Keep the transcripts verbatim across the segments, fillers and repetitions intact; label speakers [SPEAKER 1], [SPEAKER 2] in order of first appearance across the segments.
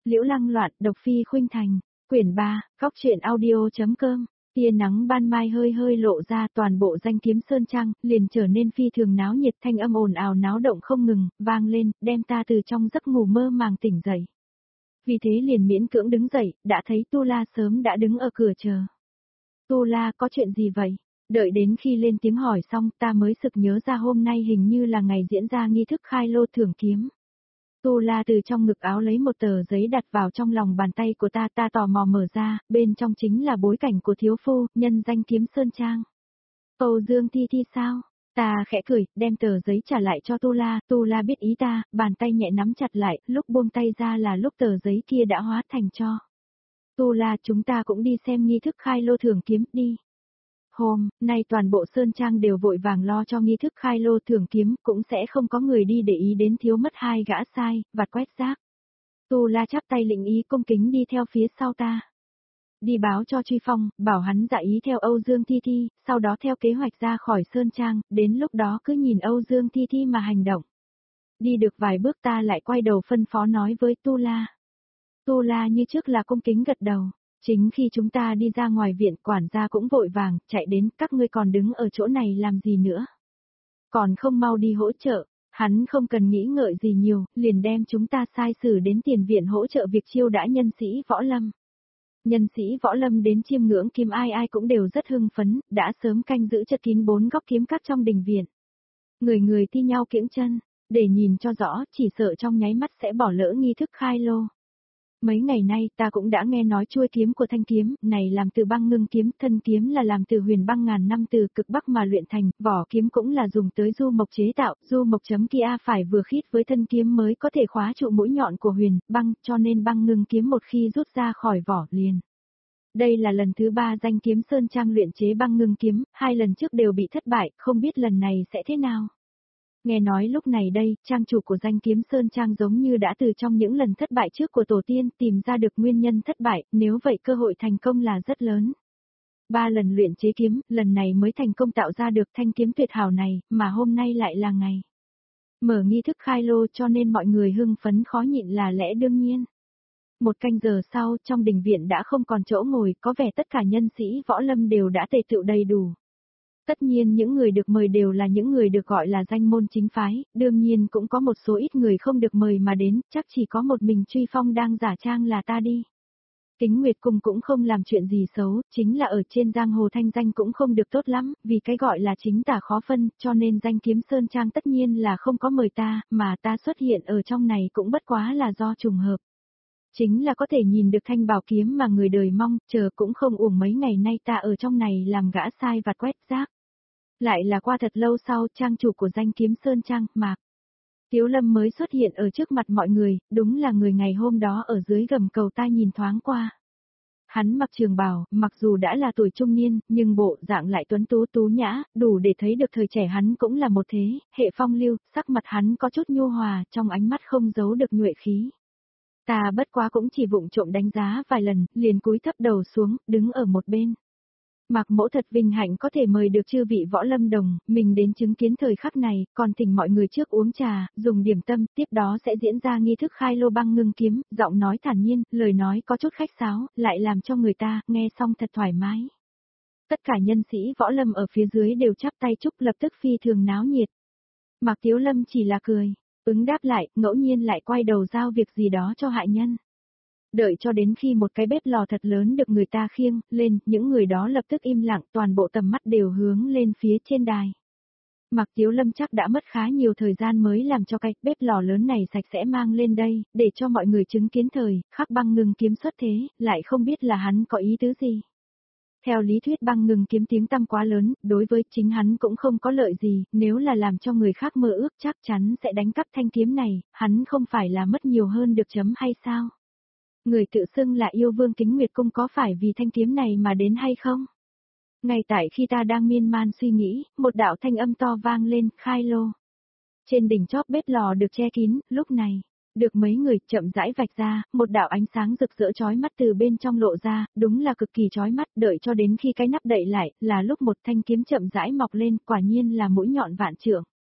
[SPEAKER 1] Liễu Lăng Loạn, độc phi khuynh thành, quyển ba, góc truyện audio.com. Tia nắng ban mai hơi hơi lộ ra, toàn bộ danh kiếm sơn trang, liền trở nên phi thường náo nhiệt, thanh âm ồn ào náo động không ngừng, vang lên, đem ta từ trong giấc ngủ mơ màng tỉnh dậy. Vì thế liền miễn cưỡng đứng dậy, đã thấy Tu La sớm đã đứng ở cửa chờ. Tu La, có chuyện gì vậy? Đợi đến khi lên tiếng hỏi xong, ta mới sực nhớ ra hôm nay hình như là ngày diễn ra nghi thức khai lô thưởng kiếm. Tu La từ trong ngực áo lấy một tờ giấy đặt vào trong lòng bàn tay của ta, ta tò mò mở ra, bên trong chính là bối cảnh của thiếu phu, nhân danh kiếm sơn trang. Âu Dương Thi Thi sao? Ta khẽ cười, đem tờ giấy trả lại cho Tu La, Tu La biết ý ta, bàn tay nhẹ nắm chặt lại, lúc buông tay ra là lúc tờ giấy kia đã hóa thành tro. Tu La, chúng ta cũng đi xem nghi thức khai lô thưởng kiếm, đi. Hôm nay toàn bộ sơn trang đều vội vàng lo cho nghi thức khai lô thưởng kiếm, cũng sẽ không có người đi để ý đến thiếu mất hai gã sai, vặt quét rác. Tu La chắp tay lĩnh ý cung kính đi theo phía sau ta. Đi báo cho Truy Phong, bảo hắn dạ ý theo Âu Dương Thi Thi, sau đó theo kế hoạch ra khỏi sơn trang, đến lúc đó cứ nhìn Âu Dương Thi Thi mà hành động. Đi được vài bước ta lại quay đầu phân phó nói với Tu La. Tu La như trước là cung kính gật đầu. Chính khi chúng ta đi ra ngoài viện, quản gia cũng vội vàng, chạy đến, các ngươi còn đứng ở chỗ này làm gì nữa? Còn không mau đi hỗ trợ, hắn không cần nghĩ ngợi gì nhiều, liền đem chúng ta sai xử đến tiền viện hỗ trợ việc chiêu đãi nhân sĩ võ lâm. Nhân sĩ võ lâm đến chiêm ngưỡng kiếm ai ai cũng đều rất hưng phấn, đã sớm canh giữ chật kín bốn góc kiếm cắt trong đình viện. Người người thi nhau kiễng chân, để nhìn cho rõ, chỉ sợ trong nháy mắt sẽ bỏ lỡ nghi thức khai lô. Mấy ngày nay ta cũng đã nghe nói chuôi kiếm của thanh kiếm, này làm từ băng ngưng kiếm, thân kiếm là làm từ huyền băng ngàn năm từ cực bắc mà luyện thành, vỏ kiếm cũng là dùng tới du mộc chế tạo, du mộc chấm kia phải vừa khít với thân kiếm mới có thể khóa trụ mũi nhọn của huyền, băng, cho nên băng ngưng kiếm một khi rút ra khỏi vỏ liền. Đây là lần thứ ba danh kiếm sơn trang luyện chế băng ngưng kiếm, hai lần trước đều bị thất bại, không biết lần này sẽ thế nào. Nghe nói lúc này đây, trang chủ của danh kiếm sơn trang giống như đã từ trong những lần thất bại trước của tổ tiên tìm ra được nguyên nhân thất bại, nếu vậy cơ hội thành công là rất lớn. Ba lần luyện chế kiếm, lần này mới thành công tạo ra được thanh kiếm tuyệt hảo này, mà hôm nay lại là ngày mở nghi thức khai lô, cho nên mọi người hưng phấn khó nhịn là lẽ đương nhiên. Một canh giờ sau, trong đình viện đã không còn chỗ ngồi, có vẻ tất cả nhân sĩ võ lâm đều đã tề tựu đầy đủ. Tất nhiên những người được mời đều là những người được gọi là danh môn chính phái, đương nhiên cũng có một số ít người không được mời mà đến, chắc chỉ có một mình Truy Phong đang giả trang là ta đi. Kính Nguyệt Cung cũng không làm chuyện gì xấu, chính là ở trên giang hồ thanh danh cũng không được tốt lắm, vì cái gọi là chính tà khó phân, cho nên danh kiếm sơn trang tất nhiên là không có mời ta, mà ta xuất hiện ở trong này cũng bất quá là do trùng hợp. Chính là có thể nhìn được thanh bảo kiếm mà người đời mong, chờ cũng không uổng mấy ngày nay ta ở trong này làm gã sai vặt quét rác. Lại là qua thật lâu sau, trang chủ của danh kiếm sơn trang, Mạc Tiếu Lâm mới xuất hiện ở trước mặt mọi người, đúng là người ngày hôm đó ở dưới gầm cầu ta nhìn thoáng qua. Hắn mặc trường bào, mặc dù đã là tuổi trung niên, nhưng bộ dạng lại tuấn tú tú nhã, đủ để thấy được thời trẻ hắn cũng là một thế, hệ phong lưu, sắc mặt hắn có chút nhu hòa, trong ánh mắt không giấu được nhuệ khí. Ta bất quá cũng chỉ vụng trộm đánh giá vài lần, liền cúi thấp đầu xuống, đứng ở một bên. Mạc Mỗ thật vinh hạnh có thể mời được chư vị võ lâm đồng, mình đến chứng kiến thời khắc này, còn thỉnh mọi người trước uống trà, dùng điểm tâm, tiếp đó sẽ diễn ra nghi thức khai lô băng ngưng kiếm, giọng nói thản nhiên, lời nói có chút khách sáo, lại làm cho người ta, nghe xong thật thoải mái. Tất cả nhân sĩ võ lâm ở phía dưới đều chắp tay chúc, lập tức phi thường náo nhiệt. Mạc Tiếu Lâm chỉ là cười, ứng đáp lại, ngẫu nhiên lại quay đầu giao việc gì đó cho hại nhân. Đợi cho đến khi một cái bếp lò thật lớn được người ta khiêng lên, những người đó lập tức im lặng, toàn bộ tầm mắt đều hướng lên phía trên đài. Mạc Tiếu Lâm chắc đã mất khá nhiều thời gian mới làm cho cái bếp lò lớn này sạch sẽ mang lên đây, để cho mọi người chứng kiến thời khắc băng ngưng kiếm xuất thế, lại không biết là hắn có ý tứ gì. Theo lý thuyết băng ngưng kiếm tiếng tăm quá lớn, đối với chính hắn cũng không có lợi gì, nếu là làm cho người khác mơ ước chắc chắn sẽ đánh cắp thanh kiếm này, hắn không phải là mất nhiều hơn được chấm hay sao? Người tự xưng là yêu vương Kính Nguyệt Cung có phải vì thanh kiếm này mà đến hay không? Ngay tại khi ta đang miên man suy nghĩ, một đạo thanh âm to vang lên, khai lô. Trên đỉnh chóp bếp lò được che kín, lúc này, được mấy người chậm rãi vạch ra, một đạo ánh sáng rực rỡ chói mắt từ bên trong lộ ra, đúng là cực kỳ chói mắt, đợi cho đến khi cái nắp đậy lại, là lúc một thanh kiếm chậm rãi mọc lên, quả nhiên là mũi nhọn vạn trượng.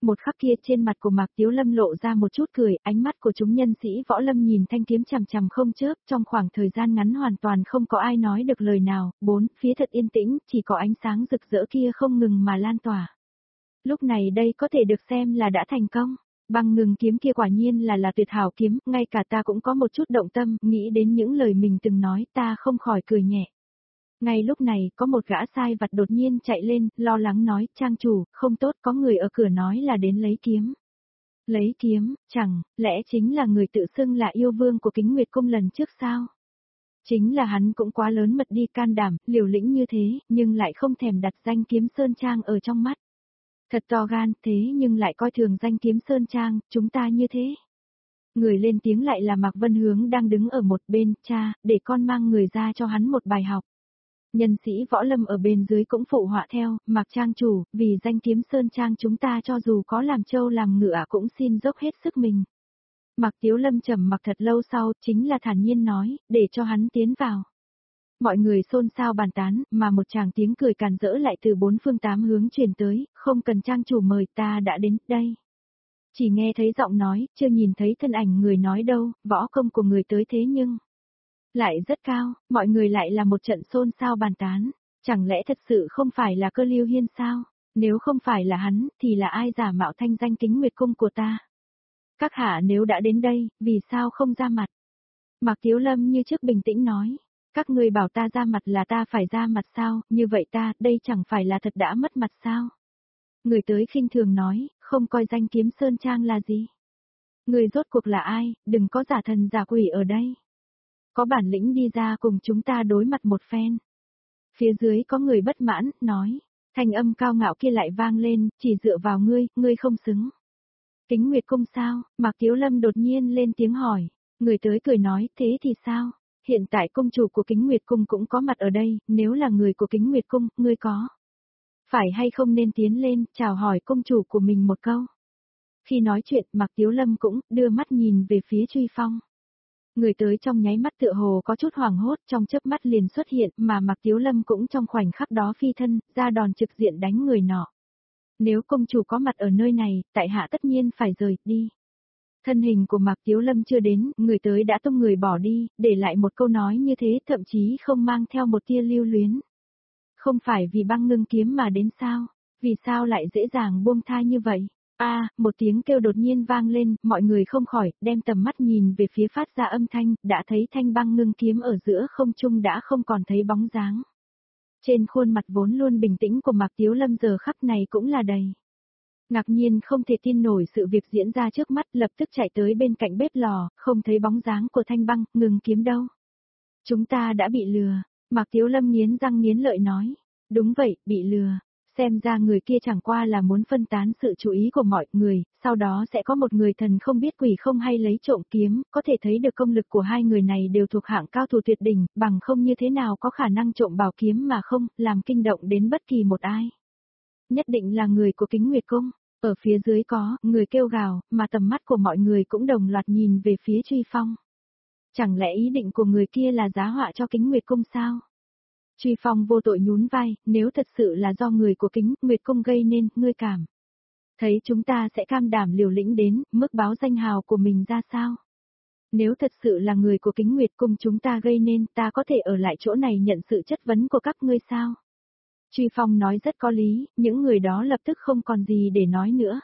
[SPEAKER 1] Một khắc kia trên mặt của Mạc Tiếu Lâm lộ ra một chút cười, ánh mắt của chúng nhân sĩ võ lâm nhìn thanh kiếm chằm chằm không chớp, trong khoảng thời gian ngắn hoàn toàn không có ai nói được lời nào, bốn phía thật yên tĩnh, chỉ có ánh sáng rực rỡ kia không ngừng mà lan tỏa. Lúc này đây có thể được xem là đã thành công. Băng ngừng kiếm kia quả nhiên là là tuyệt hảo kiếm, ngay cả ta cũng có một chút động tâm, nghĩ đến những lời mình từng nói, ta không khỏi cười nhẹ. Ngay lúc này, có một gã sai vặt đột nhiên chạy lên, lo lắng nói, trang chủ, không tốt, có người ở cửa nói là đến lấy kiếm. Lấy kiếm, chẳng, lẽ chính là người tự xưng là yêu vương của Kính Nguyệt Cung lần trước sao? Chính là hắn cũng quá lớn mật đi, can đảm, liều lĩnh như thế, nhưng lại không thèm đặt danh Kiếm Sơn Trang ở trong mắt. Thật to gan, thế nhưng lại coi thường danh Kiếm Sơn Trang, chúng ta như thế. Người lên tiếng lại là Mạc Vân Hướng đang đứng ở một bên, cha, để con mang người ra cho hắn một bài học. Nhân sĩ võ lâm ở bên dưới cũng phụ họa theo, Mạc Trang chủ, vì danh Kiếm Sơn Trang chúng ta cho dù có làm trâu làm ngựa cũng xin dốc hết sức mình. Mạc Tiếu Lâm trầm mặc thật lâu sau, chính là thản nhiên nói, để cho hắn tiến vào. Mọi người xôn xao bàn tán, mà một tràng tiếng cười càn rỡ lại từ bốn phương tám hướng truyền tới, không cần Trang chủ mời, ta đã đến đây. Chỉ nghe thấy giọng nói, chưa nhìn thấy thân ảnh người nói đâu, võ công của người tới thế nhưng lại rất cao, mọi người lại là một trận xôn xao bàn tán, chẳng lẽ thật sự không phải là Cơ Lưu Hiên sao? Nếu không phải là hắn, thì là ai giả mạo thanh danh Kính Nguyệt Cung của ta? Các hạ nếu đã đến đây, vì sao không ra mặt? Mạc Tiếu Lâm như trước bình tĩnh nói, các ngươi bảo ta ra mặt là ta phải ra mặt sao, như vậy ta, đây chẳng phải là thật đã mất mặt sao? Người tới khinh thường nói, không coi danh Kiếm Sơn Trang là gì? Người rốt cuộc là ai, đừng có giả thần giả quỷ ở đây. Có bản lĩnh đi ra cùng chúng ta đối mặt một phen. Phía dưới có người bất mãn, nói, thanh âm cao ngạo kia lại vang lên, chỉ dựa vào ngươi, ngươi không xứng. Kính Nguyệt Cung sao? Mạc Tiếu Lâm đột nhiên lên tiếng hỏi, người tới cười nói, thế thì sao? Hiện tại cung chủ của Kính Nguyệt Cung cũng có mặt ở đây, nếu là người của Kính Nguyệt Cung, ngươi có phải hay không nên tiến lên, chào hỏi cung chủ của mình một câu. Khi nói chuyện, Mạc Tiếu Lâm cũng đưa mắt nhìn về phía Truy Phong. Người tới trong nháy mắt tựa hồ có chút hoảng hốt, trong chớp mắt liền xuất hiện, mà Mạc Tiếu Lâm cũng trong khoảnh khắc đó phi thân, ra đòn trực diện đánh người nọ. Nếu công chủ có mặt ở nơi này, tại hạ tất nhiên phải rời đi. Thân hình của Mạc Tiếu Lâm chưa đến, người tới đã tung người bỏ đi, để lại một câu nói như thế, thậm chí không mang theo một tia lưu luyến. Không phải vì băng ngưng kiếm mà đến sao? Vì sao lại dễ dàng buông tha như vậy? A, à, một tiếng kêu đột nhiên vang lên, mọi người không khỏi đem tầm mắt nhìn về phía phát ra âm thanh, đã thấy thanh băng ngưng kiếm ở giữa không trung đã không còn thấy bóng dáng. Trên khuôn mặt vốn luôn bình tĩnh của Mạc Tiếu Lâm giờ khắc này cũng là đầy ngạc nhiên, không thể tin nổi sự việc diễn ra trước mắt, lập tức chạy tới bên cạnh bếp lò, không thấy bóng dáng của thanh băng ngưng kiếm đâu. Chúng ta đã bị lừa. Mạc Tiếu Lâm nghiến răng nghiến lợi nói, đúng vậy, bị lừa. Xem ra người kia chẳng qua là muốn phân tán sự chú ý của mọi người, sau đó sẽ có một người thần không biết quỷ không hay lấy trộm kiếm, có thể thấy được công lực của hai người này đều thuộc hạng cao thủ tuyệt đỉnh, bằng không như thế nào có khả năng trộm bảo kiếm mà không, làm kinh động đến bất kỳ một ai. Nhất định là người của Kính Nguyệt Cung, ở phía dưới có, người kêu gào, mà tầm mắt của mọi người cũng đồng loạt nhìn về phía Truy Phong. Chẳng lẽ ý định của người kia là giá họa cho Kính Nguyệt Cung sao? Truy Phong vô tội nhún vai, nếu thật sự là do người của Kính Nguyệt Cung gây nên, ngươi cảm thấy chúng ta sẽ cam đảm liều lĩnh đến, mức báo danh hào của mình ra sao? Nếu thật sự là người của Kính Nguyệt Cung chúng ta gây nên, ta có thể ở lại chỗ này nhận sự chất vấn của các ngươi sao? Truy Phong nói rất có lý, những người đó lập tức không còn gì để nói nữa.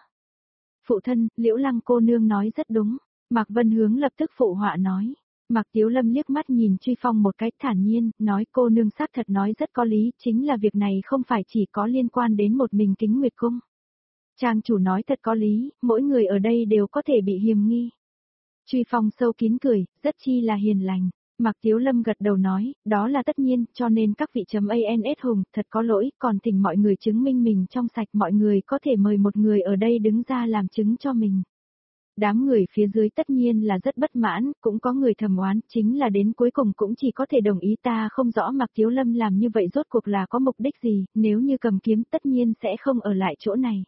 [SPEAKER 1] Phụ thân, Liễu Lăng cô nương nói rất đúng, Mạc Vân Hướng lập tức phụ họa nói. Mạc Tiếu Lâm liếc mắt nhìn Truy Phong một cách thản nhiên, nói cô nương xác thật nói rất có lý, chính là việc này không phải chỉ có liên quan đến một mình Kính Nguyệt Cung. Trang chủ nói thật có lý, mỗi người ở đây đều có thể bị hiềm nghi. Truy Phong sâu kín cười, rất chi là hiền lành. Mạc Tiếu Lâm gật đầu nói, đó là tất nhiên, cho nên các vị chấm ans hùng, thật có lỗi, còn thỉnh mọi người chứng minh mình trong sạch, mọi người có thể mời một người ở đây đứng ra làm chứng cho mình. Đám người phía dưới tất nhiên là rất bất mãn, cũng có người thầm oán, chính là đến cuối cùng cũng chỉ có thể đồng ý, ta không rõ Mạc Tiếu Lâm làm như vậy rốt cuộc là có mục đích gì, nếu như cầm kiếm tất nhiên sẽ không ở lại chỗ này.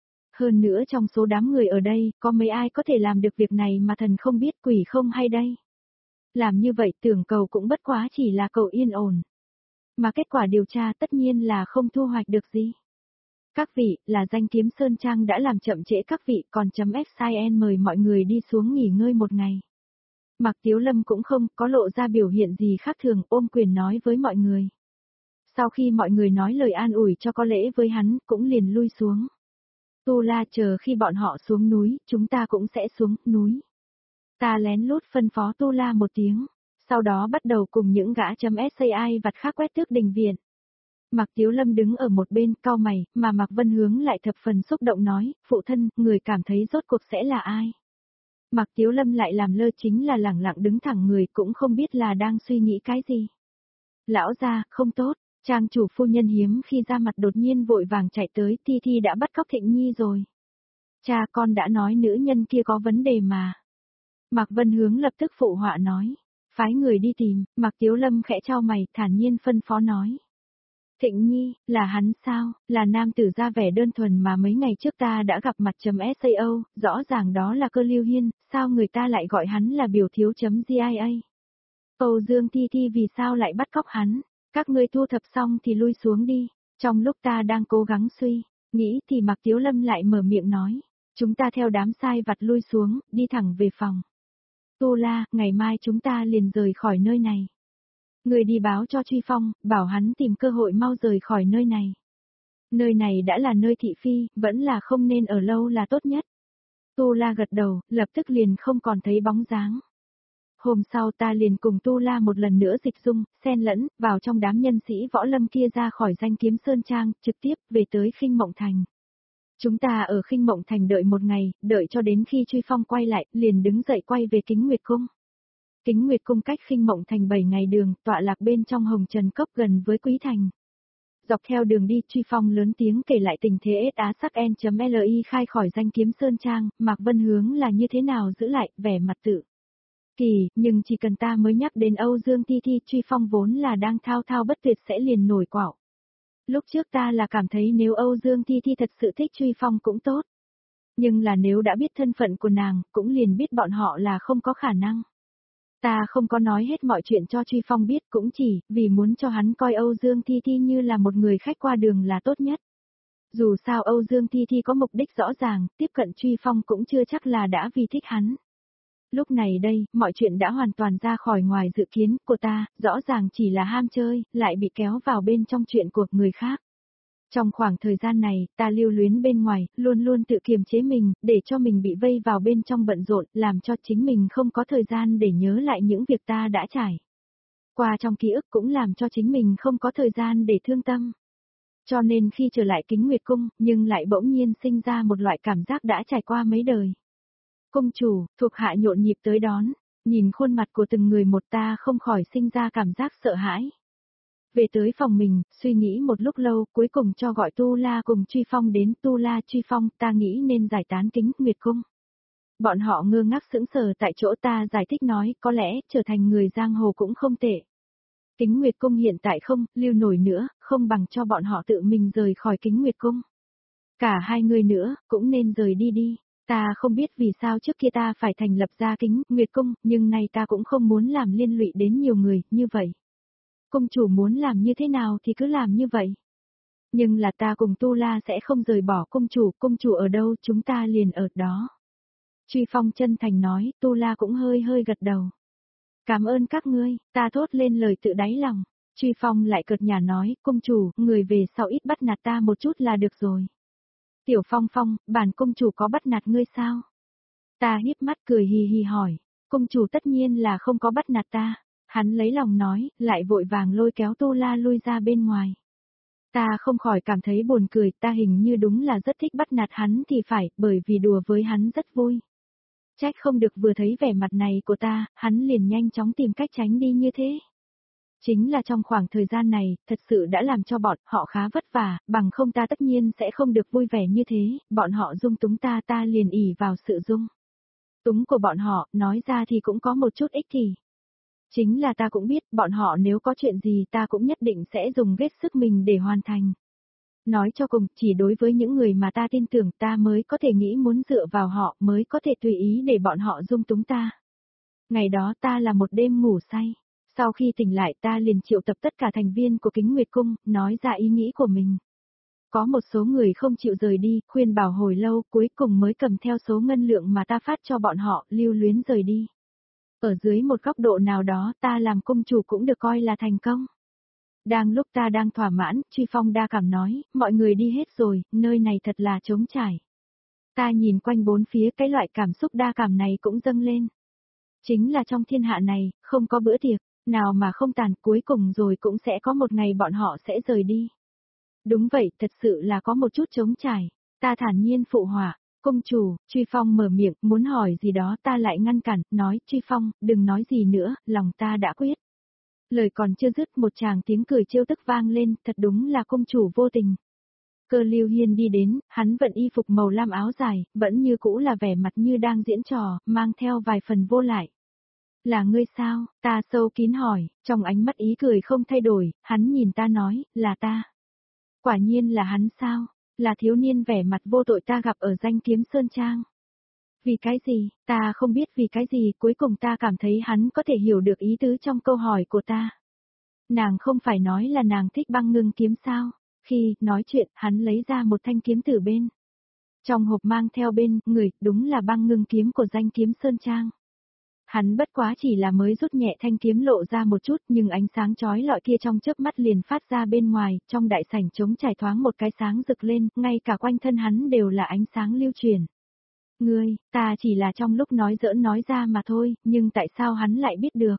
[SPEAKER 1] Hơn nữa trong số đám người ở đây, có mấy ai có thể làm được việc này mà thần không biết quỷ không hay đây. Làm như vậy tưởng cầu cũng bất quá chỉ là cầu yên ổn. Mà kết quả điều tra tất nhiên là không thu hoạch được gì. Các vị, là danh kiếm Sơn Trang đã làm chậm trễ các vị, còn chấm ép xê en mời mọi người đi xuống nghỉ ngơi một ngày. Mạc Tiếu Lâm cũng không có lộ ra biểu hiện gì khác thường, ôm quyền nói với mọi người. Sau khi mọi người nói lời an ủi cho có lễ với hắn, cũng liền lui xuống. Tu La chờ khi bọn họ xuống núi, chúng ta cũng sẽ xuống núi. Ta lén lút phân phó Tu La một tiếng, sau đó bắt đầu cùng những gã chấm sai vặt khác quét tước đình viện. Mạc Tiếu Lâm đứng ở một bên cau mày, mà Mạc Vân Hướng lại thập phần xúc động nói, phụ thân, người cảm thấy rốt cuộc sẽ là ai? Mạc Tiếu Lâm lại làm lơ chính là lẳng lặng đứng thẳng người cũng không biết là đang suy nghĩ cái gì. Lão gia, không tốt, trang chủ phu nhân hiếm khi ra mặt đột nhiên vội vàng chạy tới, Thi Thi đã bắt cóc Thịnh Nhi rồi. Cha con đã nói nữ nhân kia có vấn đề mà. Mạc Vân Hướng lập tức phụ họa nói, phái người đi tìm, Mạc Tiếu Lâm khẽ trao mày, thản nhiên phân phó nói. Thịnh Nhi, là hắn sao, là nam tử ra vẻ đơn thuần mà mấy ngày trước ta đã gặp mặt chấm sao, rõ ràng đó là Cơ Lưu Hiên, sao người ta lại gọi hắn là biểu thiếu chấm giê i a. Âu Dương Thi Thi vì sao lại bắt cóc hắn, các ngươi thu thập xong thì lui xuống đi, trong lúc ta đang cố gắng suy, nghĩ thì Mạc Tiếu Lâm lại mở miệng nói, chúng ta theo đám sai vặt lui xuống, đi thẳng về phòng. Tu La, ngày mai chúng ta liền rời khỏi nơi này. Người đi báo cho Truy Phong, bảo hắn tìm cơ hội mau rời khỏi nơi này. Nơi này đã là nơi thị phi, vẫn là không nên ở lâu là tốt nhất. Tu La gật đầu, lập tức liền không còn thấy bóng dáng. Hôm sau ta liền cùng Tu La một lần nữa dịch dung, xen lẫn, vào trong đám nhân sĩ võ lâm kia ra khỏi danh kiếm Sơn Trang, trực tiếp về tới Khinh Mộng Thành. Chúng ta ở Khinh Mộng Thành đợi một ngày, đợi cho đến khi Truy Phong quay lại, liền đứng dậy quay về Kính Nguyệt Cung. Kính Nguyệt Cung cách Khinh Mộng Thành bảy ngày đường, tọa lạc bên trong Hồng Trần Cốc gần với Quý Thành. Dọc theo đường đi, Truy Phong lớn tiếng kể lại tình thế ết á sắc N.li khai khỏi danh kiếm Sơn Trang, Mạc Vân Hướng là như thế nào giữ lại, vẻ mặt tự kỳ, nhưng chỉ cần ta mới nhắc đến Âu Dương Thi Thi, Truy Phong vốn là đang thao thao bất tuyệt sẽ liền nổi quạo. Lúc trước ta là cảm thấy nếu Âu Dương Thi Thi thật sự thích Truy Phong cũng tốt. Nhưng là nếu đã biết thân phận của nàng, cũng liền biết bọn họ là không có khả năng. Ta không có nói hết mọi chuyện cho Truy Phong biết cũng chỉ vì muốn cho hắn coi Âu Dương Thi Thi như là một người khách qua đường là tốt nhất. Dù sao Âu Dương Thi Thi có mục đích rõ ràng, tiếp cận Truy Phong cũng chưa chắc là đã vì thích hắn. Lúc này đây, mọi chuyện đã hoàn toàn ra khỏi ngoài dự kiến của ta, rõ ràng chỉ là ham chơi, lại bị kéo vào bên trong chuyện của người khác. Trong khoảng thời gian này, ta lưu luyến bên ngoài, luôn luôn tự kiềm chế mình, để cho mình bị vây vào bên trong bận rộn, làm cho chính mình không có thời gian để nhớ lại những việc ta đã trải qua trong ký ức, cũng làm cho chính mình không có thời gian để thương tâm. Cho nên khi trở lại Kính Nguyệt Cung, nhưng lại bỗng nhiên sinh ra một loại cảm giác đã trải qua mấy đời. Cung chủ, thuộc hạ nhộn nhịp tới đón, nhìn khuôn mặt của từng người một ta không khỏi sinh ra cảm giác sợ hãi. Về tới phòng mình, suy nghĩ một lúc lâu, cuối cùng cho gọi Tu La cùng Truy Phong đến. Tu La, Truy Phong, ta nghĩ nên giải tán Kính Nguyệt Cung. Bọn họ ngơ ngác sững sờ tại chỗ, ta giải thích nói, có lẽ, trở thành người giang hồ cũng không tệ. Kính Nguyệt Cung hiện tại không lưu nổi nữa, không bằng cho bọn họ tự mình rời khỏi Kính Nguyệt Cung. Cả hai người nữa, cũng nên rời đi đi. Ta không biết vì sao trước kia ta phải thành lập ra Kính Nguyệt Cung, nhưng nay ta cũng không muốn làm liên lụy đến nhiều người, như vậy. Cung chủ muốn làm như thế nào thì cứ làm như vậy. Nhưng là ta cùng Tu La sẽ không rời bỏ cung chủ, cung chủ ở đâu chúng ta liền ở đó. Truy Phong chân thành nói, Tu La cũng hơi hơi gật đầu. Cảm ơn các ngươi, ta thốt lên lời tự đáy lòng. Truy Phong lại cợt nhả nói, cung chủ, người về sau ít bắt nạt ta một chút là được rồi. Tiểu Phong Phong, bản cung chủ có bắt nạt ngươi sao? Ta híp mắt cười hì hì hỏi, cung chủ tất nhiên là không có bắt nạt ta. Hắn lấy lòng nói, lại vội vàng lôi kéo Tu La lui ra bên ngoài. Ta không khỏi cảm thấy buồn cười, ta hình như đúng là rất thích bắt nạt hắn thì phải, bởi vì đùa với hắn rất vui. Trách không được vừa thấy vẻ mặt này của ta, hắn liền nhanh chóng tìm cách tránh đi như thế. Chính là trong khoảng thời gian này, thật sự đã làm cho bọn họ khá vất vả, bằng không ta tất nhiên sẽ không được vui vẻ như thế, bọn họ dung túng ta ta liền ỉ vào sự dung túng của bọn họ, nói ra thì cũng có một chút ích kỷ. Chính là ta cũng biết, bọn họ nếu có chuyện gì ta cũng nhất định sẽ dùng hết sức mình để hoàn thành. Nói cho cùng, chỉ đối với những người mà ta tin tưởng ta mới có thể nghĩ muốn dựa vào họ, mới có thể tùy ý để bọn họ dung túng ta. Ngày đó ta là một đêm ngủ say. Sau khi tỉnh lại ta liền triệu tập tất cả thành viên của Kính Nguyệt Cung, nói ra ý nghĩ của mình. Có một số người không chịu rời đi, khuyên bảo hồi lâu, cuối cùng mới cầm theo số ngân lượng mà ta phát cho bọn họ, lưu luyến rời đi. Ở dưới một góc độ nào đó, ta làm công chủ cũng được coi là thành công. Đang lúc ta đang thỏa mãn, Truy Phong đa cảm nói, mọi người đi hết rồi, nơi này thật là trống trải. Ta nhìn quanh bốn phía, cái loại cảm xúc đa cảm này cũng dâng lên. Chính là trong thiên hạ này, không có bữa tiệc, nào mà không tàn, cuối cùng rồi cũng sẽ có một ngày bọn họ sẽ rời đi. Đúng vậy, thật sự là có một chút trống trải. Ta thản nhiên phụ họa, công chủ, Truy Phong mở miệng, muốn hỏi gì đó ta lại ngăn cản, nói, Truy Phong, đừng nói gì nữa, lòng ta đã quyết. Lời còn chưa dứt một tràng tiếng cười trêu tức vang lên, thật đúng là công chủ vô tình. Cơ Lưu Hiên đi đến, hắn vận y phục màu lam áo dài, vẫn như cũ là vẻ mặt như đang diễn trò, mang theo vài phần vô lại. Là ngươi sao? Ta sâu kín hỏi, trong ánh mắt ý cười không thay đổi, hắn nhìn ta nói, là ta. Quả nhiên là hắn sao? Là thiếu niên vẻ mặt vô tội ta gặp ở Danh Kiếm Sơn Trang. Vì cái gì? Ta không biết vì cái gì, cuối cùng ta cảm thấy hắn có thể hiểu được ý tứ trong câu hỏi của ta. Nàng không phải nói là nàng thích băng ngưng kiếm sao? Khi nói chuyện, hắn lấy ra một thanh kiếm từ bên. Trong hộp mang theo bên, người, đúng là băng ngưng kiếm của Danh Kiếm Sơn Trang. Hắn bất quá chỉ là mới rút nhẹ thanh kiếm lộ ra một chút, nhưng ánh sáng chói lọi kia trong chớp mắt liền phát ra bên ngoài, trong đại sảnh trống trải thoáng một cái sáng rực lên, ngay cả quanh thân hắn đều là ánh sáng lưu truyền. Ngươi, ta chỉ là trong lúc nói giỡn nói ra mà thôi, nhưng tại sao hắn lại biết được?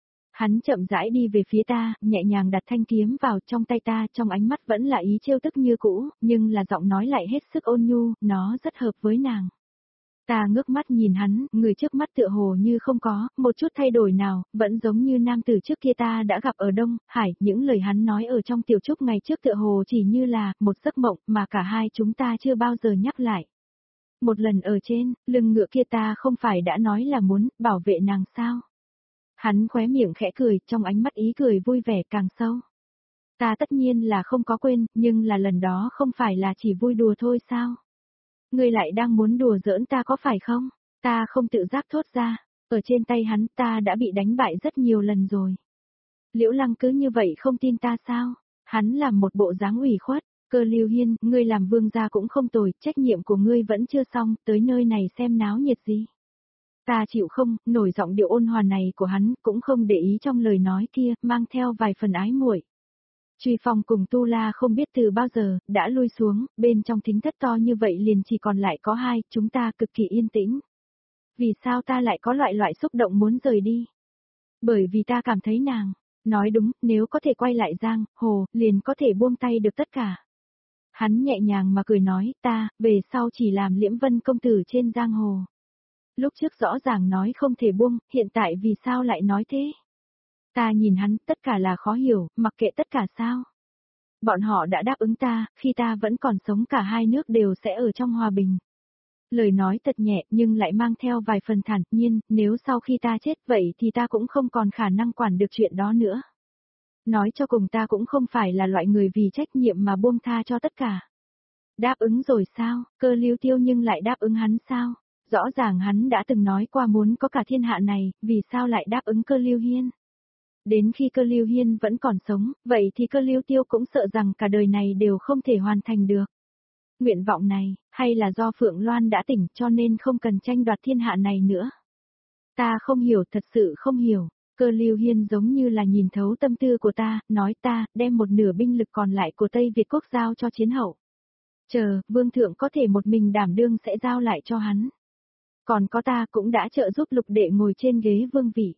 [SPEAKER 1] Hắn chậm rãi đi về phía ta, nhẹ nhàng đặt thanh kiếm vào trong tay ta, trong ánh mắt vẫn là ý trêu tức như cũ, nhưng là giọng nói lại hết sức ôn nhu, nó rất hợp với nàng. Ta ngước mắt nhìn hắn, người trước mắt tựa hồ như không có, một chút thay đổi nào, vẫn giống như nam tử trước kia ta đã gặp ở Đông Hải, những lời hắn nói ở trong tiểu trúc ngày trước tựa hồ chỉ như là một giấc mộng mà cả hai chúng ta chưa bao giờ nhắc lại. Một lần ở trên, lưng ngựa kia ta không phải đã nói là muốn bảo vệ nàng sao? Hắn khóe miệng khẽ cười, trong ánh mắt ý cười vui vẻ càng sâu. Ta tất nhiên là không có quên, nhưng là lần đó không phải là chỉ vui đùa thôi sao? Ngươi lại đang muốn đùa giỡn ta có phải không? Ta không tự giác thốt ra, ở trên tay hắn ta đã bị đánh bại rất nhiều lần rồi. Liễu Lăng cứ như vậy không tin ta sao? Hắn làm một bộ dáng ủy khuất, Cơ Lưu Hiên, ngươi làm vương gia cũng không tồi, trách nhiệm của ngươi vẫn chưa xong, tới nơi này xem náo nhiệt gì. Ta chịu không, nổi giọng điệu ôn hòa này của hắn, cũng không để ý trong lời nói kia, mang theo vài phần ái muội. Truy Phong cùng Tu La không biết từ bao giờ, đã lui xuống, bên trong thính thất to như vậy liền chỉ còn lại có hai, chúng ta cực kỳ yên tĩnh. Vì sao ta lại có loại loại xúc động muốn rời đi? Bởi vì ta cảm thấy nàng, nói đúng, nếu có thể quay lại Giang, Hồ, liền có thể buông tay được tất cả. Hắn nhẹ nhàng mà cười nói, ta, về sau chỉ làm Liễm Vân công tử trên Giang Hồ. Lúc trước rõ ràng nói không thể buông, hiện tại vì sao lại nói thế? Ta nhìn hắn, tất cả là khó hiểu, mặc kệ tất cả sao. Bọn họ đã đáp ứng ta, khi ta vẫn còn sống cả hai nước đều sẽ ở trong hòa bình. Lời nói thật nhẹ nhưng lại mang theo vài phần thản nhiên, nếu sau khi ta chết vậy thì ta cũng không còn khả năng quản được chuyện đó nữa. Nói cho cùng ta cũng không phải là loại người vì trách nhiệm mà buông tha cho tất cả. Đáp ứng rồi sao, Cơ Lưu Tiêu nhưng lại đáp ứng hắn sao? Rõ ràng hắn đã từng nói qua muốn có cả thiên hạ này, vì sao lại đáp ứng Cơ Lưu Hiên? Đến khi Cơ Lưu Hiên vẫn còn sống, vậy thì Cơ Lưu Tiêu cũng sợ rằng cả đời này đều không thể hoàn thành được. Nguyện vọng này, hay là do Phượng Loan đã tỉnh cho nên không cần tranh đoạt thiên hạ này nữa? Ta không hiểu, thật sự không hiểu. Cơ Lưu Hiên giống như là nhìn thấu tâm tư của ta, nói ta, đem một nửa binh lực còn lại của Tây Việt quốc giao cho chiến hậu. Chờ, vương thượng có thể một mình đảm đương sẽ giao lại cho hắn. Còn có ta cũng đã trợ giúp lục đệ ngồi trên ghế vương vị.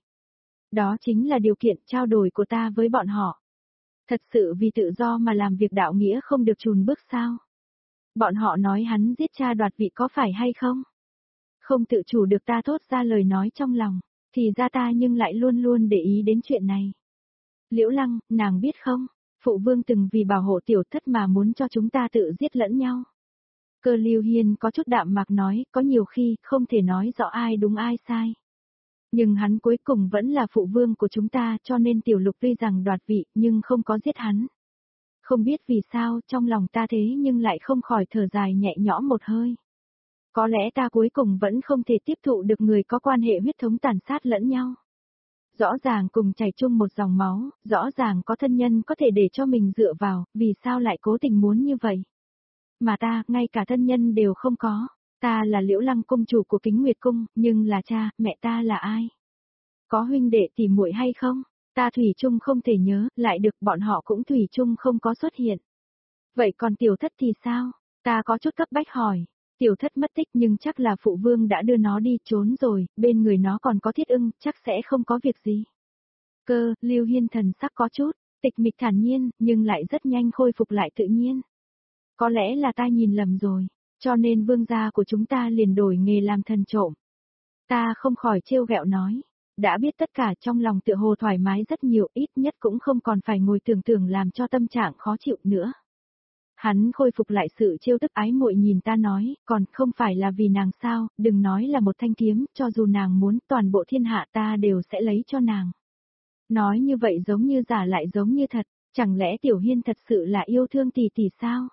[SPEAKER 1] Đó chính là điều kiện trao đổi của ta với bọn họ. Thật sự vì tự do mà làm việc đạo nghĩa không được chùn bước sao? Bọn họ nói hắn giết cha đoạt vị có phải hay không? Không tự chủ được ta thốt ra lời nói trong lòng, thì ra ta nhưng lại luôn luôn để ý đến chuyện này. Liễu Lăng, nàng biết không, phụ vương từng vì bảo hộ tiểu thất mà muốn cho chúng ta tự giết lẫn nhau. Cơ Lưu Hiên có chút đạm mạc nói, có nhiều khi không thể nói rõ ai đúng ai sai. Nhưng hắn cuối cùng vẫn là phụ vương của chúng ta cho nên tiểu lục tuy rằng đoạt vị nhưng không có giết hắn. Không biết vì sao trong lòng ta thế nhưng lại không khỏi thở dài nhẹ nhõm một hơi. Có lẽ ta cuối cùng vẫn không thể tiếp thụ được người có quan hệ huyết thống tàn sát lẫn nhau. Rõ ràng cùng chảy chung một dòng máu, rõ ràng có thân nhân có thể để cho mình dựa vào, vì sao lại cố tình muốn như vậy? mà ta, ngay cả thân nhân đều không có. Ta là Liễu Lăng cung chủ của Kính Nguyệt cung, nhưng là cha, mẹ ta là ai? Có huynh đệ tỷ muội hay không? Ta thủy chung không thể nhớ, lại được bọn họ cũng thủy chung không có xuất hiện. Vậy còn tiểu thất thì sao? Ta có chút cấp bách hỏi. Tiểu thất mất tích nhưng chắc là phụ vương đã đưa nó đi trốn rồi, bên người nó còn có Thiết Ưng, chắc sẽ không có việc gì. Cơ, Lưu Hiên thần sắc có chút, tịch mịch thản nhiên, nhưng lại rất nhanh khôi phục lại tự nhiên. Có lẽ là ta nhìn lầm rồi, cho nên vương gia của chúng ta liền đổi nghề làm thần trộm. Ta không khỏi trêu ghẹo nói, đã biết tất cả trong lòng tựa hồ thoải mái rất nhiều, ít nhất cũng không còn phải ngồi tưởng tượng làm cho tâm trạng khó chịu nữa. Hắn khôi phục lại sự trêu tức ái muội nhìn ta nói, còn không phải là vì nàng sao, đừng nói là một thanh kiếm, cho dù nàng muốn toàn bộ thiên hạ ta đều sẽ lấy cho nàng. Nói như vậy giống như giả lại giống như thật, chẳng lẽ Tiểu Hiên thật sự là yêu thương tỷ tỷ sao?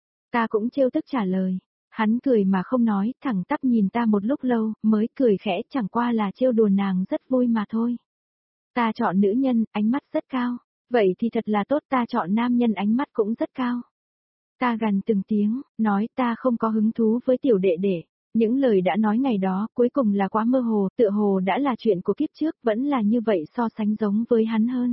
[SPEAKER 1] Ta cũng trêu tức trả lời, hắn cười mà không nói, thẳng tắp nhìn ta một lúc lâu, mới cười khẽ, chẳng qua là trêu đùa nàng rất vui mà thôi. Ta chọn nữ nhân, ánh mắt rất cao, vậy thì thật là tốt, ta chọn nam nhân ánh mắt cũng rất cao. Ta gằn từng tiếng, nói ta không có hứng thú với tiểu đệ đệ. Những lời đã nói ngày đó cuối cùng là quá mơ hồ, tựa hồ đã là chuyện của kiếp trước, vẫn là như vậy so sánh giống với hắn hơn.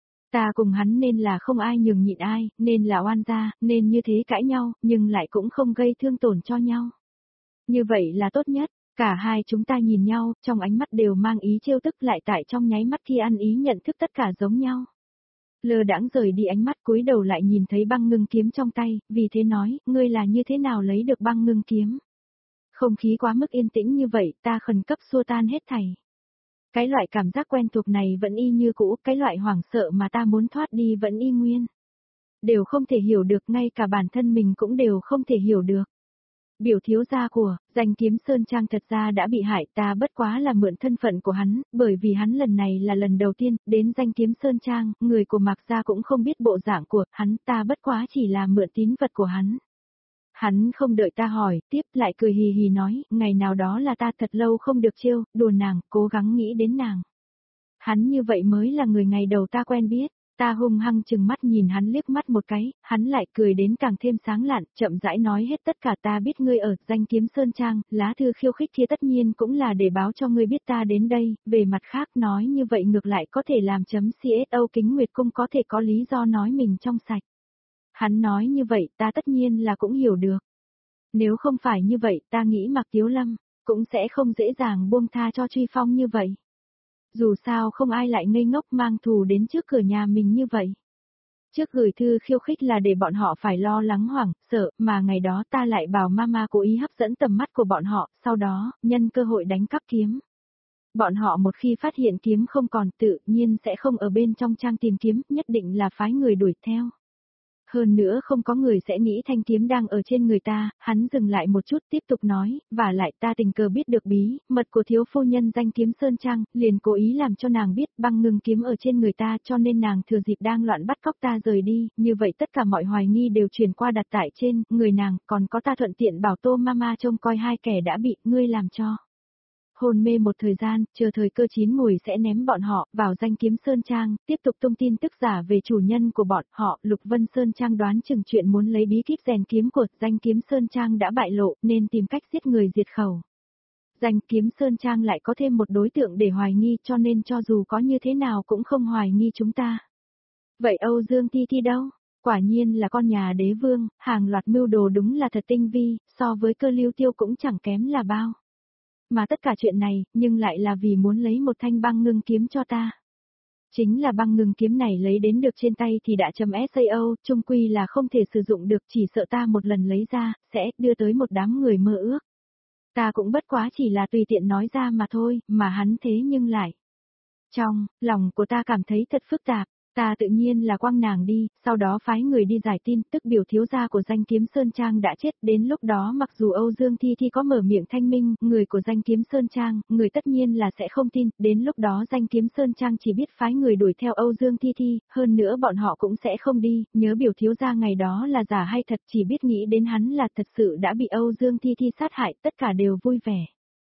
[SPEAKER 1] Ta cùng hắn nên là không ai nhường nhịn ai, nên là oan gia, nên như thế cãi nhau, nhưng lại cũng không gây thương tổn cho nhau. Như vậy là tốt nhất, cả hai chúng ta nhìn nhau, trong ánh mắt đều mang ý trêu tức, lại tại trong nháy mắt khi ăn ý nhận thức tất cả giống nhau. Lơ đãng rời đi ánh mắt, cúi đầu lại nhìn thấy băng ngưng kiếm trong tay, vì thế nói, ngươi là như thế nào lấy được băng ngưng kiếm? Không khí quá mức yên tĩnh như vậy, ta khẩn cấp xua tan hết thảy. Cái loại cảm giác quen thuộc này vẫn y như cũ, cái loại hoảng sợ mà ta muốn thoát đi vẫn y nguyên. Đều không thể hiểu được, ngay cả bản thân mình cũng đều không thể hiểu được. Biểu thiếu gia của, danh kiếm Sơn Trang thật ra đã bị hại, ta bất quá là mượn thân phận của hắn, bởi vì hắn lần này là lần đầu tiên, đến danh kiếm Sơn Trang, người của Mạc Gia cũng không biết bộ dạng của hắn, ta bất quá chỉ là mượn tín vật của hắn. Hắn không đợi ta hỏi, tiếp lại cười hì hì nói, ngày nào đó là ta thật lâu không được trêu, đùa nàng, cố gắng nghĩ đến nàng. Hắn như vậy mới là người ngày đầu ta quen biết. Ta hung hăng chừng mắt nhìn hắn liếc mắt một cái, hắn lại cười đến càng thêm sáng lạn, chậm rãi nói hết tất cả. Ta biết ngươi ở danh kiếm Sơn Trang, lá thư khiêu khích kia tất nhiên cũng là để báo cho ngươi biết ta đến đây, về mặt khác nói như vậy ngược lại có thể làm chấm xô Kính Nguyệt cung có thể có lý do nói mình trong sạch. Hắn nói như vậy ta tất nhiên là cũng hiểu được. Nếu không phải như vậy ta nghĩ Mạc Tiếu Lâm, cũng sẽ không dễ dàng buông tha cho Truy Phong như vậy. Dù sao không ai lại ngây ngốc mang thù đến trước cửa nhà mình như vậy. Trước gửi thư khiêu khích là để bọn họ phải lo lắng hoảng, sợ, mà ngày đó ta lại bảo mama cố ý hấp dẫn tầm mắt của bọn họ, sau đó, nhân cơ hội đánh cắp kiếm. Bọn họ một khi phát hiện kiếm không còn tự nhiên sẽ không ở bên trong trang tìm kiếm, nhất định là phái người đuổi theo. Hơn nữa không có người sẽ nghĩ thanh kiếm đang ở trên người ta, hắn dừng lại một chút tiếp tục nói, và lại ta tình cờ biết được bí, mật của thiếu phu nhân danh kiếm Sơn Trang, liền cố ý làm cho nàng biết băng ngưng kiếm ở trên người ta cho nên nàng thừa dịp đang loạn bắt cóc ta rời đi, như vậy tất cả mọi hoài nghi đều truyền qua đặt tại trên người nàng, còn có ta thuận tiện bảo Tô Mama trông coi hai kẻ đã bị ngươi làm cho. Hồn mê một thời gian, chờ thời cơ chín mùi sẽ ném bọn họ vào danh kiếm Sơn Trang, tiếp tục tung tin tức giả về chủ nhân của bọn họ. Lục Vân Sơn Trang đoán chừng chuyện muốn lấy bí kíp rèn kiếm của danh kiếm Sơn Trang đã bại lộ nên tìm cách giết người diệt khẩu. Danh kiếm Sơn Trang lại có thêm một đối tượng để hoài nghi cho nên cho dù có như thế nào cũng không hoài nghi chúng ta. Vậy Âu Dương Ti Ti đâu? Quả nhiên là con nhà đế vương, hàng loạt mưu đồ đúng là thật tinh vi, so với Cơ Lưu Tiêu cũng chẳng kém là bao. Mà tất cả chuyện này, nhưng lại là vì muốn lấy một thanh băng ngưng kiếm cho ta. Chính là băng ngưng kiếm này lấy đến được trên tay thì đã chấm sao, chung quy là không thể sử dụng được, chỉ sợ ta một lần lấy ra, sẽ đưa tới một đám người mơ ước. Ta cũng bất quá chỉ là tùy tiện nói ra mà thôi, mà hắn thế nhưng lại. Trong, lòng của ta cảm thấy thật phức tạp. Ta tự nhiên là quăng nàng đi, sau đó phái người đi giải tin, tức biểu thiếu gia của danh kiếm Sơn Trang đã chết, đến lúc đó mặc dù Âu Dương Thi Thi có mở miệng thanh minh, người của danh kiếm Sơn Trang, người tất nhiên là sẽ không tin, đến lúc đó danh kiếm Sơn Trang chỉ biết phái người đuổi theo Âu Dương Thi Thi, hơn nữa bọn họ cũng sẽ không đi, nhớ biểu thiếu gia ngày đó là giả hay thật, chỉ biết nghĩ đến hắn là thật sự đã bị Âu Dương Thi Thi sát hại, tất cả đều vui vẻ.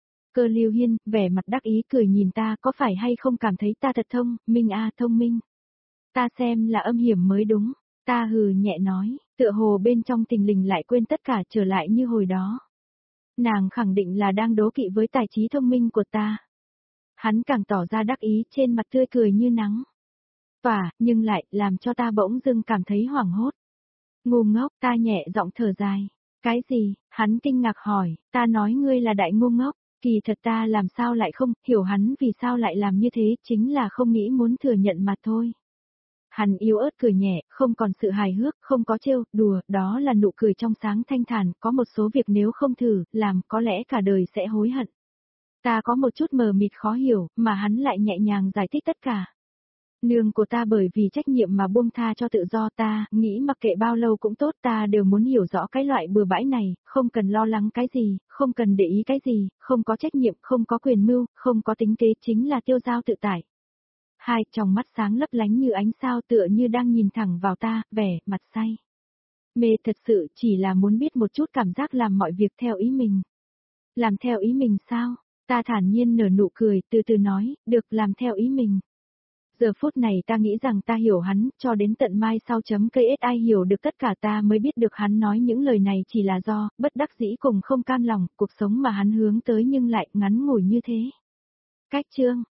[SPEAKER 1] Cơ Lưu Hiên, vẻ mặt đắc ý cười nhìn ta, có phải hay không cảm thấy ta thật thông minh a thông minh. Ta xem là âm hiểm mới đúng, ta hừ nhẹ nói, Tựa hồ bên trong tình lình lại quên tất cả trở lại như hồi đó. Nàng khẳng định là đang đố kỵ với tài trí thông minh của ta. Hắn càng tỏ ra đắc ý trên mặt tươi cười như nắng. Tỏa, nhưng lại làm cho ta bỗng dưng cảm thấy hoảng hốt. Ngu ngốc, ta nhẹ giọng thở dài. Cái gì? Hắn kinh ngạc hỏi, ta nói ngươi là đại ngu ngốc, kỳ thật ta làm sao lại không, hiểu hắn vì sao lại làm như thế, chính là không nghĩ muốn thừa nhận mà thôi. Hắn yếu ớt cười nhẹ, không còn sự hài hước, không có trêu, đùa, đó là nụ cười trong sáng thanh thản, có một số việc nếu không thử, làm có lẽ cả đời sẽ hối hận. Ta có một chút mờ mịt khó hiểu, mà hắn lại nhẹ nhàng giải thích tất cả. Nương của ta bởi vì trách nhiệm mà buông tha cho tự do ta, nghĩ mặc kệ bao lâu cũng tốt ta đều muốn hiểu rõ cái loại bừa bãi này, không cần lo lắng cái gì, không cần để ý cái gì, không có trách nhiệm, không có quyền mưu, không có tính kế chính là tiêu dao tự tại. Hai tròng mắt sáng lấp lánh như ánh sao tựa như đang nhìn thẳng vào ta, vẻ, mặt say. Mê thật sự chỉ là muốn biết một chút cảm giác làm mọi việc theo ý mình. Làm theo ý mình sao? Ta thản nhiên nở nụ cười, từ từ nói, được làm theo ý mình. Giờ phút này ta nghĩ rằng ta hiểu hắn, cho đến tận mai sau chấm cây ét ai hiểu được tất cả ta mới biết được hắn nói những lời này chỉ là do, bất đắc dĩ cùng không cam lòng, cuộc sống mà hắn hướng tới nhưng lại ngắn ngủi như thế. Cách chương